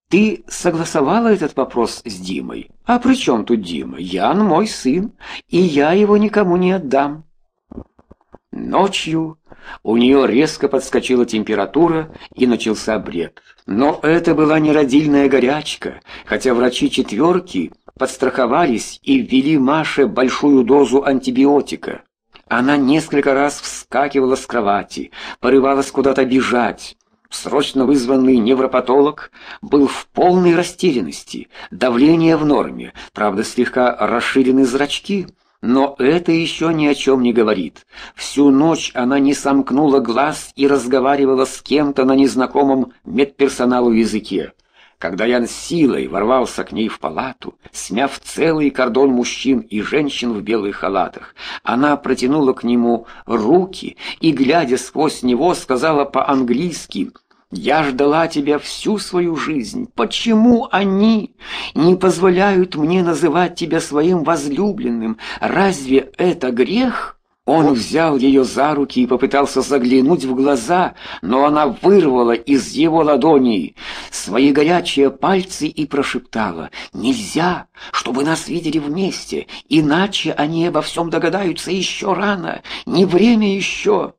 Ты согласовала этот вопрос с Димой? А при чем тут Дима? Ян мой сын, и я его никому не отдам. Ночью у нее резко подскочила температура и начался бред. Но это была не родильная горячка, хотя врачи четверки подстраховались и ввели Маше большую дозу антибиотика. Она несколько раз вскакивала с кровати, порывалась куда-то бежать. Срочно вызванный невропатолог был в полной растерянности. Давление в норме, правда, слегка расширены зрачки. Но это еще ни о чем не говорит. Всю ночь она не сомкнула глаз и разговаривала с кем-то на незнакомом медперсоналу языке. Когда Ян силой ворвался к ней в палату, смяв целый кордон мужчин и женщин в белых халатах, она протянула к нему руки и, глядя сквозь него, сказала по-английски: «Я ждала тебя всю свою жизнь. Почему они не позволяют мне называть тебя своим возлюбленным? Разве это грех?» Он взял ее за руки и попытался заглянуть в глаза, но она вырвала из его ладоней свои горячие пальцы и прошептала: «Нельзя, чтобы нас видели вместе, иначе они обо всем догадаются еще рано, не время еще».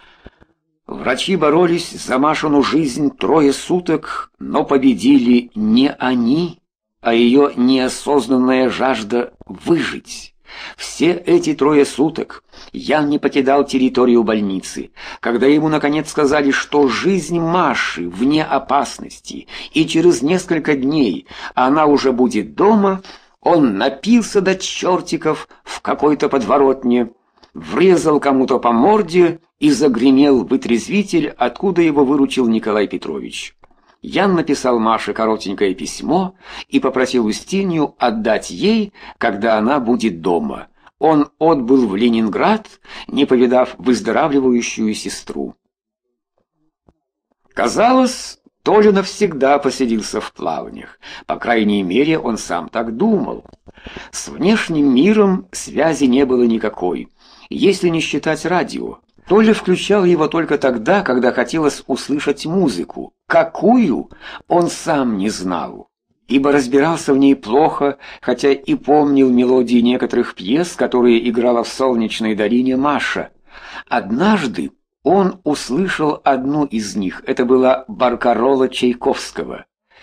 Врачи боролись за Машину жизнь 3 суток, но победили не они, а ее неосознанная жажда выжить. Все эти 3 суток Ян не покидал территорию больницы. Когда ему наконец сказали, что жизнь Маши вне опасности, и через несколько дней она уже будет дома, он напился до чертиков в какой-то подворотне, врезал кому-то по морде и загремел вытрезвитель, откуда его выручил Николай Петрович. Ян написал Маше коротенькое письмо и попросил Устинью отдать ей, когда она будет дома. Он отбыл в Ленинград, не повидав выздоравливающую сестру. Казалось, Толя навсегда поселился в Плавнях. По крайней мере, он сам так думал. С внешним миром связи не было никакой, если не считать радио. Толя включал его только тогда, когда хотелось услышать музыку. Какую, он сам не знал, ибо разбирался в ней плохо, хотя и помнил мелодии некоторых пьес, которые играла в «Солнечной долине» Маша. Однажды он услышал одну из них, это была «Баркарола» Чайковского.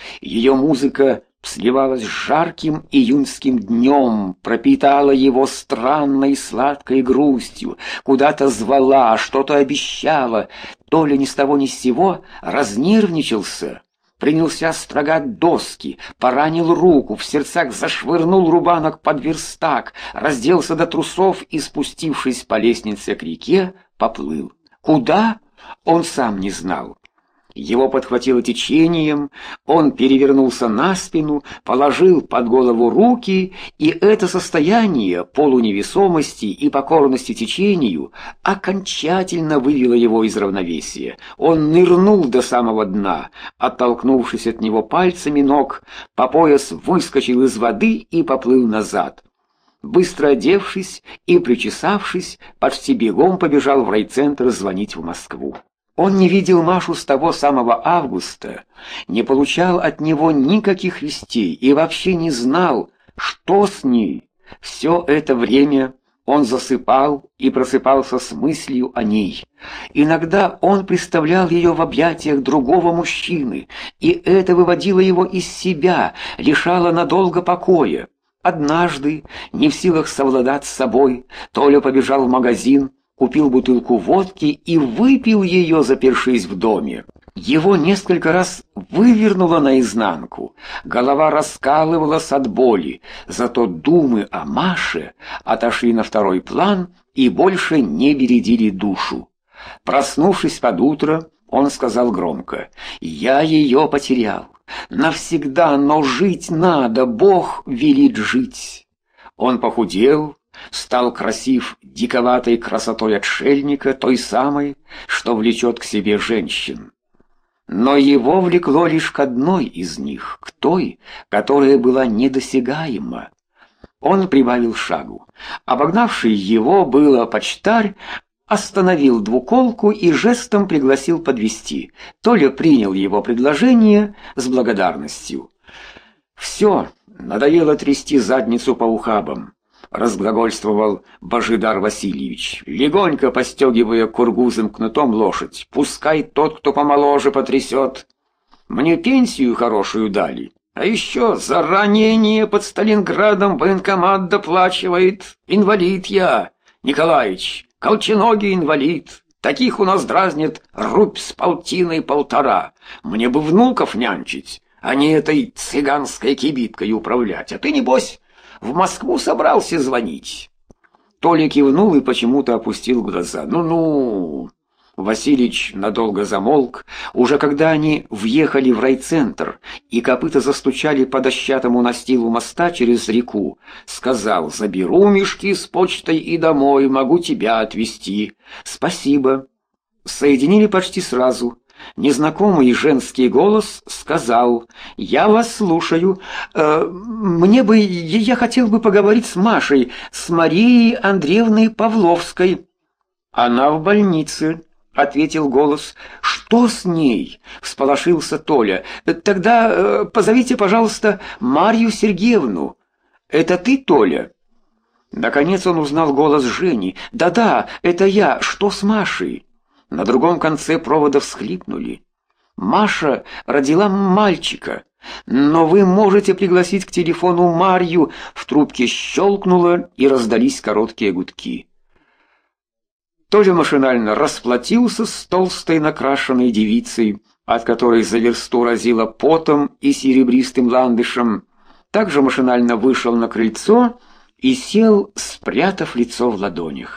Ее музыка сливалась с жарким июньским днем, пропитала его странной сладкой грустью, куда-то звала, что-то обещала. Толя ни с того ни с сего разнервничался, принялся строгать доски, поранил руку, в сердцах зашвырнул рубанок под верстак, разделся до трусов и, спустившись по лестнице к реке, поплыл. Куда? Он сам не знал. Его подхватило течением, он перевернулся на спину, положил под голову руки, и это состояние полуневесомости и покорности течению окончательно вывело его из равновесия. Он нырнул до самого дна, оттолкнувшись от него пальцами ног, по пояс выскочил из воды и поплыл назад. Быстро одевшись и причесавшись, почти бегом побежал в райцентр звонить в Москву. Он не видел Машу с того самого августа, не получал от него никаких вестей и вообще не знал, что с ней. Все это время он засыпал и просыпался с мыслью о ней. Иногда он представлял ее в объятиях другого мужчины, и это выводило его из себя, лишало надолго покоя. Однажды, не в силах совладать с собой, Толя побежал в магазин, купил бутылку водки и выпил ее, запершись в доме. Его несколько раз вывернуло наизнанку, голова раскалывалась от боли, зато думы о Маше отошли на второй план и больше не бередили душу. Проснувшись под утро, он сказал громко: «Я ее потерял. Навсегда, но жить надо, Бог велит жить». Он похудел, стал красив диковатой красотой отшельника, той самой, что влечет к себе женщин. Но его влекло лишь к одной из них, к той, которая была недосягаема. Он прибавил шагу. Обогнавший его было почтарь остановил двуколку и жестом пригласил подвезти. Толя принял его предложение с благодарностью. «Все, надоело трясти задницу по ухабам», — разглагольствовал Божидар Васильевич, легонько постегивая кургузым кнутом лошадь. «Пускай тот, кто помоложе, потрясет. Мне пенсию хорошую дали, а еще за ранение под Сталинградом военкомат доплачивает. Инвалид я, Николаич, колченогий инвалид. Таких у нас дразнят рубь с полтиной полтора. Мне бы внуков нянчить, а не этой цыганской кибиткой управлять. А ты, небось, в Москву собрался звонить?» Толя кивнул и почему-то опустил глаза. «Ну-ну...» Василич надолго замолк, уже когда они въехали в райцентр, и копыта застучали по дощатому настилу моста через реку. Сказал: «Заберу мешки с почтой и домой, могу тебя отвезти». «Спасибо». Соединили почти сразу. Незнакомый женский голос сказал: «Я вас слушаю. Я хотел бы поговорить с Машей, с Марией Андреевной Павловской». «Она в больнице», — ответил голос. «Что с ней?» — всполошился Толя. «Тогда позовите, пожалуйста, Марью Сергеевну». «Это ты, Толя?» Наконец он узнал голос Жени. «Да-да, это я. Что с Машей?» На другом конце провода всхлипнули. «Маша родила мальчика, но вы можете пригласить к телефону Марью». В трубке щелкнуло, и раздались короткие гудки. Толя машинально расплатился с толстой накрашенной девицей, от которой за версту разило потом и серебристым ландышем. Также машинально вышел на крыльцо и сел, спрятав лицо в ладонях.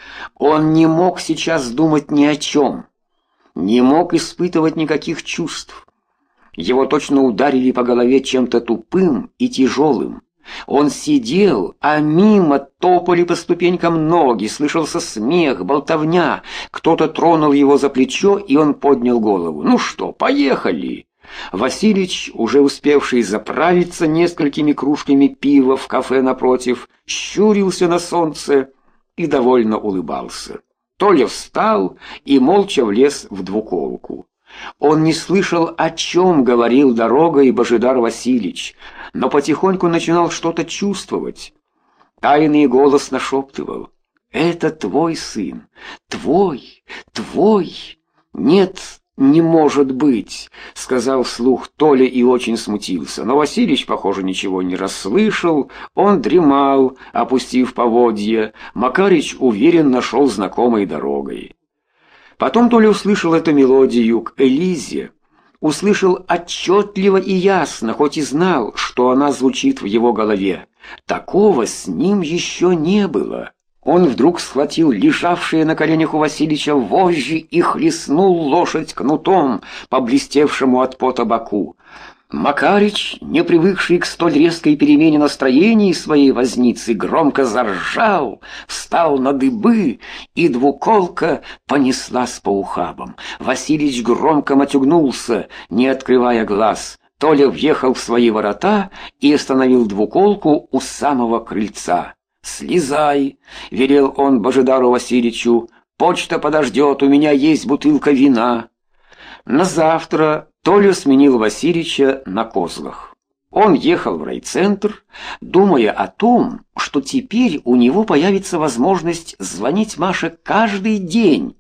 Он не мог сейчас думать ни о чем, не мог испытывать никаких чувств. Его точно ударили по голове чем-то тупым и тяжелым. Он сидел, а мимо топали по ступенькам ноги, слышался смех, болтовня. Кто-то тронул его за плечо, и он поднял голову. «Ну что, поехали!» Василич, уже успевший заправиться несколькими кружками пива в кафе напротив, щурился на солнце и довольно улыбался. Толя встал и молча влез в двуколку. Он не слышал, о чем говорил дорогой Божидар Васильевич, но потихоньку начинал что-то чувствовать. Тайный голос нашептывал: «Это твой сын, твой, твой». «Нет, не может быть», — сказал вслух Толя и очень смутился. Но Васильич, похоже, ничего не расслышал. Он дремал, опустив поводья. Макарич уверенно шел знакомой дорогой. Потом Толя услышал эту мелодию к Элизе. Услышал отчетливо и ясно, хоть и знал, что она звучит в его голове. Такого с ним еще не было. Он вдруг схватил лежавшие на коленях у Васильича вожжи и хлестнул лошадь кнутом по блестевшему от пота боку. Макарич, не привыкший к столь резкой перемене настроений своей возницы, громко заржал, встал на дыбы, и двуколка понеслась по ухабам. Василич громко матюгнулся, не открывая глаз. Толя въехал в свои ворота и остановил двуколку у самого крыльца. «Слезай», — велел он Божидару Васильевичу, — «почта подождет, у меня есть бутылка вина». На завтра Толя сменил Васильича на козлах. Он ехал в райцентр, думая о том, что теперь у него появится возможность звонить Маше каждый день.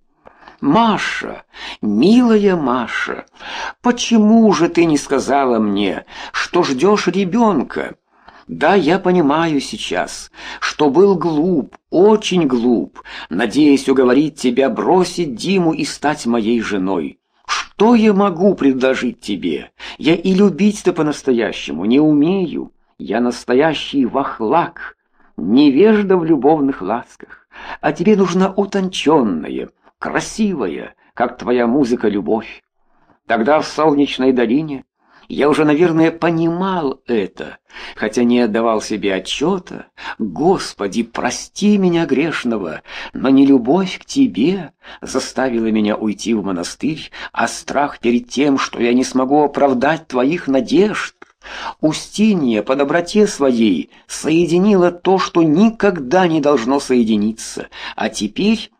«Маша, милая Маша, почему же ты не сказала мне, что ждешь ребенка? Да, я понимаю сейчас, что был глуп, очень глуп, надеясь уговорить тебя бросить Диму и стать моей женой. Что я могу предложить тебе? Я и любить-то по-настоящему не умею. Я настоящий вахлак, невежда в любовных ласках. А тебе нужна утонченная, красивая, как твоя музыка, любовь. Тогда в солнечной долине я уже, наверное, понимал это, хотя не отдавал себе отчета. Господи, прости меня грешного, но не любовь к тебе заставила меня уйти в монастырь, а страх перед тем, что я не смогу оправдать твоих надежд. Устинья по доброте своей соединила то, что никогда не должно соединиться, а теперь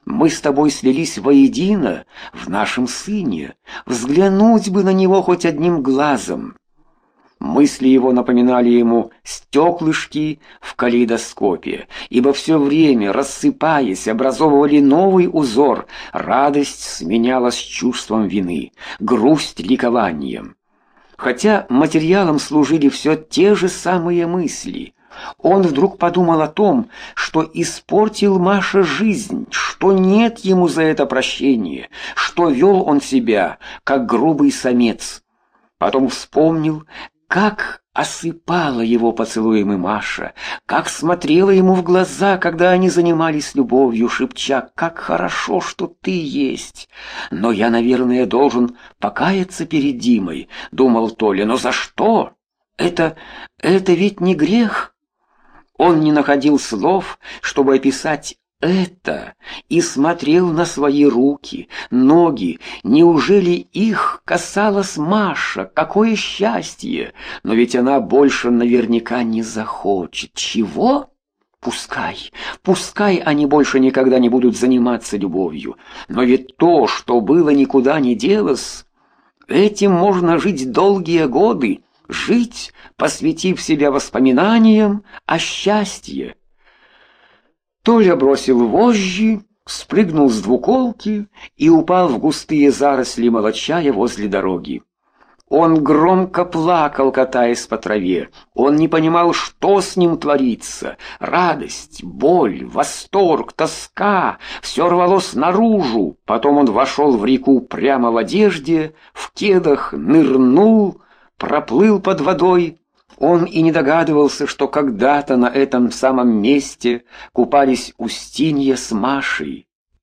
Мы с тобой слились воедино в нашем сыне. Взглянуть бы на него хоть одним глазом». Мысли его напоминали ему стеклышки в калейдоскопе, ибо все время, рассыпаясь, образовывали новый узор. Радость сменялась чувством вины, грусть ликованием. Хотя материалом служили все те же самые мысли, он вдруг подумал о том, что испортил Маше жизнь, что нет ему за это прощения, что вел он себя, как грубый самец. Потом вспомнил, как осыпала его поцелуями Маша, как смотрела ему в глаза, когда они занимались любовью, шепча: «Как хорошо, что ты есть! Но я, наверное, должен покаяться перед Димой», — думал Толя. «Но за что? Это ведь не грех». Он не находил слов, чтобы описать это, и смотрел на свои руки, ноги. Неужели их касалась Маша? Какое счастье! Но ведь она больше наверняка не захочет. Чего? Пускай они больше никогда не будут заниматься любовью. Но ведь то, что было, никуда не делось. Этим можно жить долгие годы, жить, посвятив себя воспоминаниям о счастье. Толя бросил вожжи, спрыгнул с двуколки и упал в густые заросли молочая возле дороги. Он громко плакал, катаясь по траве. Он не понимал, что с ним творится. Радость, боль, восторг, тоска — все рвалось наружу. Потом он вошел в реку прямо в одежде, в кедах, нырнул, проплыл под водой. Он и не догадывался, что когда-то на этом самом месте купались Устинья с Машей.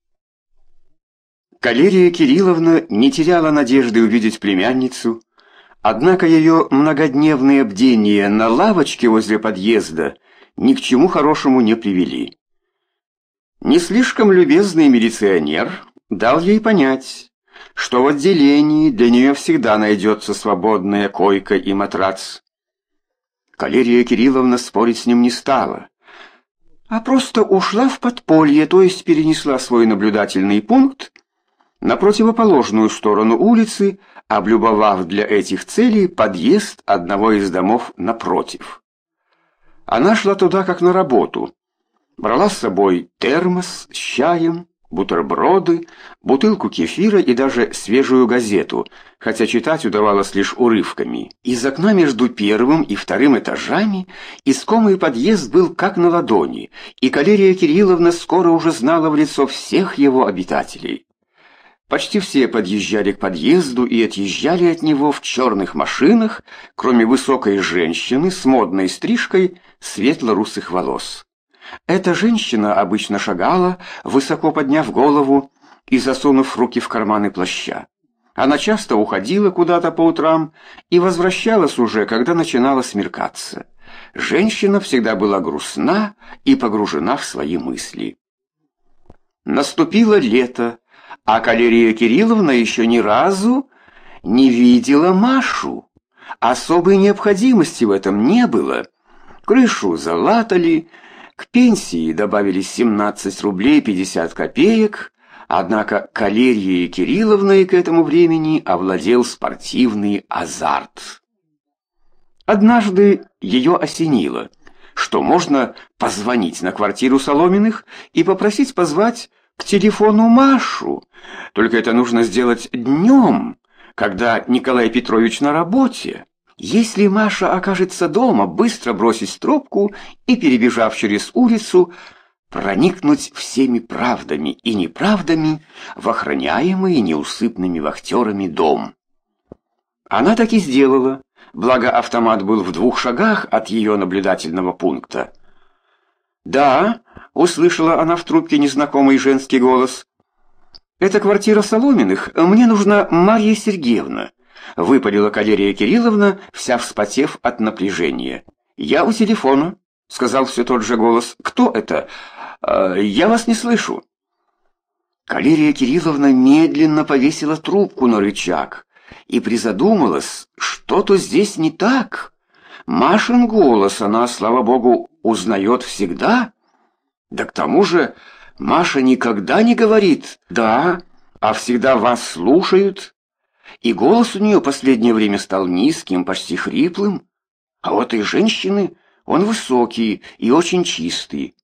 Калерия Кирилловна не теряла надежды увидеть племянницу, однако ее многодневные бдения на лавочке возле подъезда ни к чему хорошему не привели. Не слишком любезный милиционер дал ей понять, что в отделении для нее всегда найдется свободная койка и матрац. Калерия Кирилловна спорить с ним не стала, а просто ушла в подполье, то есть перенесла свой наблюдательный пункт на противоположную сторону улицы, облюбовав для этих целей подъезд одного из домов напротив. Она шла туда как на работу, брала с собой термос с чаем, бутерброды, бутылку кефира и даже свежую газету, хотя читать удавалось лишь урывками. Из окна между первым и вторым этажами искомый подъезд был как на ладони, и Калерия Кирилловна скоро уже знала в лицо всех его обитателей. Почти все подъезжали к подъезду и отъезжали от него в черных машинах, кроме высокой женщины с модной стрижкой светло-русых волос. Эта женщина обычно шагала, высоко подняв голову и засунув руки в карманы плаща. Она часто уходила куда-то по утрам и возвращалась уже, когда начинало смеркаться. Женщина всегда была грустна и погружена в свои мысли. Наступило лето, а Калерия Кирилловна еще ни разу не видела Машу. Особой необходимости в этом не было. Крышу залатали, к пенсии добавили 17 рублей 50 копеек, однако Калерией Кирилловной к этому времени овладел спортивный азарт. Однажды ее осенило, что можно позвонить на квартиру Соломиных и попросить позвать к телефону Машу, только это нужно сделать днем, когда Николай Петрович на работе. Если Маша окажется дома, быстро бросить трубку и, перебежав через улицу, проникнуть всеми правдами и неправдами в охраняемый неусыпными вахтерами дом. Она так и сделала, благо автомат был в 2 шагах от ее наблюдательного пункта. «Да», — услышала она в трубке незнакомый женский голос. «Это квартира Соломиных, мне нужна Марья Сергеевна», — выпалила Калерия Кирилловна, вся вспотев от напряжения. «Я у телефона», — сказал все тот же голос. «Кто это? Я вас не слышу». Калерия Кирилловна медленно повесила трубку на рычаг и призадумалась, что-то здесь не так. Машин голос она, слава богу, узнает всегда. Да к тому же Маша никогда не говорит «да», а всегда вас слушают. И голос у нее последнее время стал низким, почти хриплым. А вот и женщины, он высокий и очень чистый.